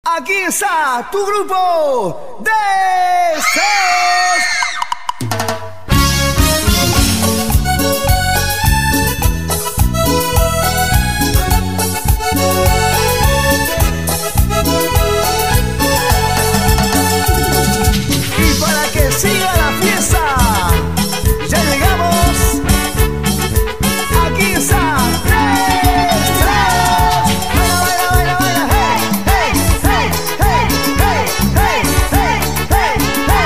Aquí está tu grupo Deseos. Y para que siga la fiesta, ya llegamos. Aquí está Deseos. Baila, baila, baila, baila. Hey, hey, hey, hey, hey, hey, hey,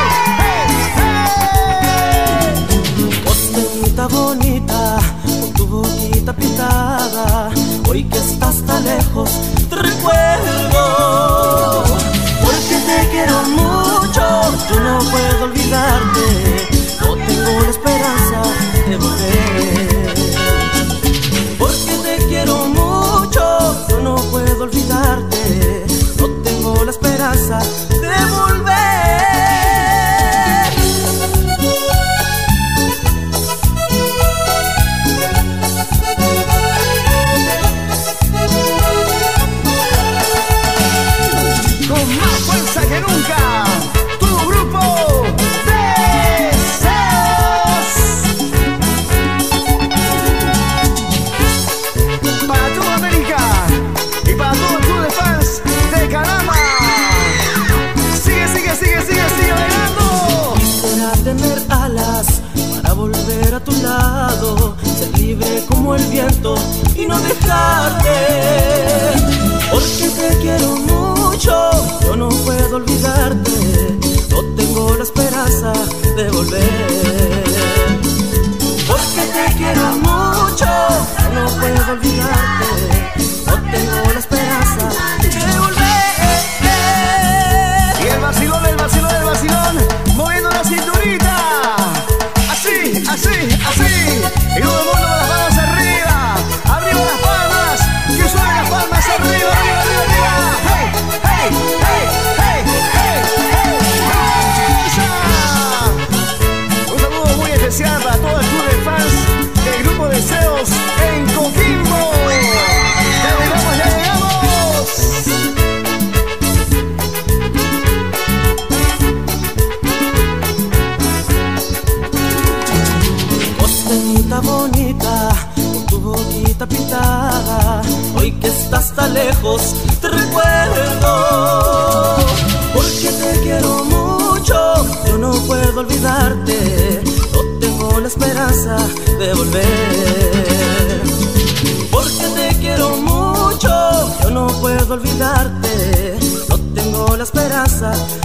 hey, hey, hey. Costeñita bonita, con tu boquita pintada, hoy que estás tan lejos te recuerdo. Porque te quiero mucho, yo no puedo olvidarte, no tengo la esperanza de volver. Porque te quiero mucho, yo no puedo olvidarte, no tengo la esperanza de volver. Con más fuerza que nunca, tu grupo Deseos. Para toda América y para todo el club de fans de Calama. Sigue, sigue, sigue, sigue, sigue bailando. Quisiera tener alas para volver a tu lado, ser libre como el viento y no dejarte. Porque te quiero mucho, yo no puedo olvidarte, no tengo la esperanza de volver. Porque te quiero mucho, yo no puedo olvidarte, no tengo la esperanza de volver. Y el vacilón, el vacilón, el vacilón, moviendo la cinturita. Así, así, así. Y todo el mundo con las palmas arriba. Arriba las palmas. Que suenen las palmas arriba, arriba, arriba, arriba. Hey, hey, hey, hey, hey, hey, hey. Un saludo muy especial para todo el club de fans del grupo Deseos en Coquimbo. Ya llegamos, ya llegamos. Costeñita bonita, con tu boquita pintada, hoy que estás tan lejos te recuerdo. Porque te quiero mucho, yo no puedo olvidarte, no tengo la esperanza de volver. Porque te quiero mucho, yo no puedo olvidarte, no tengo la esperanza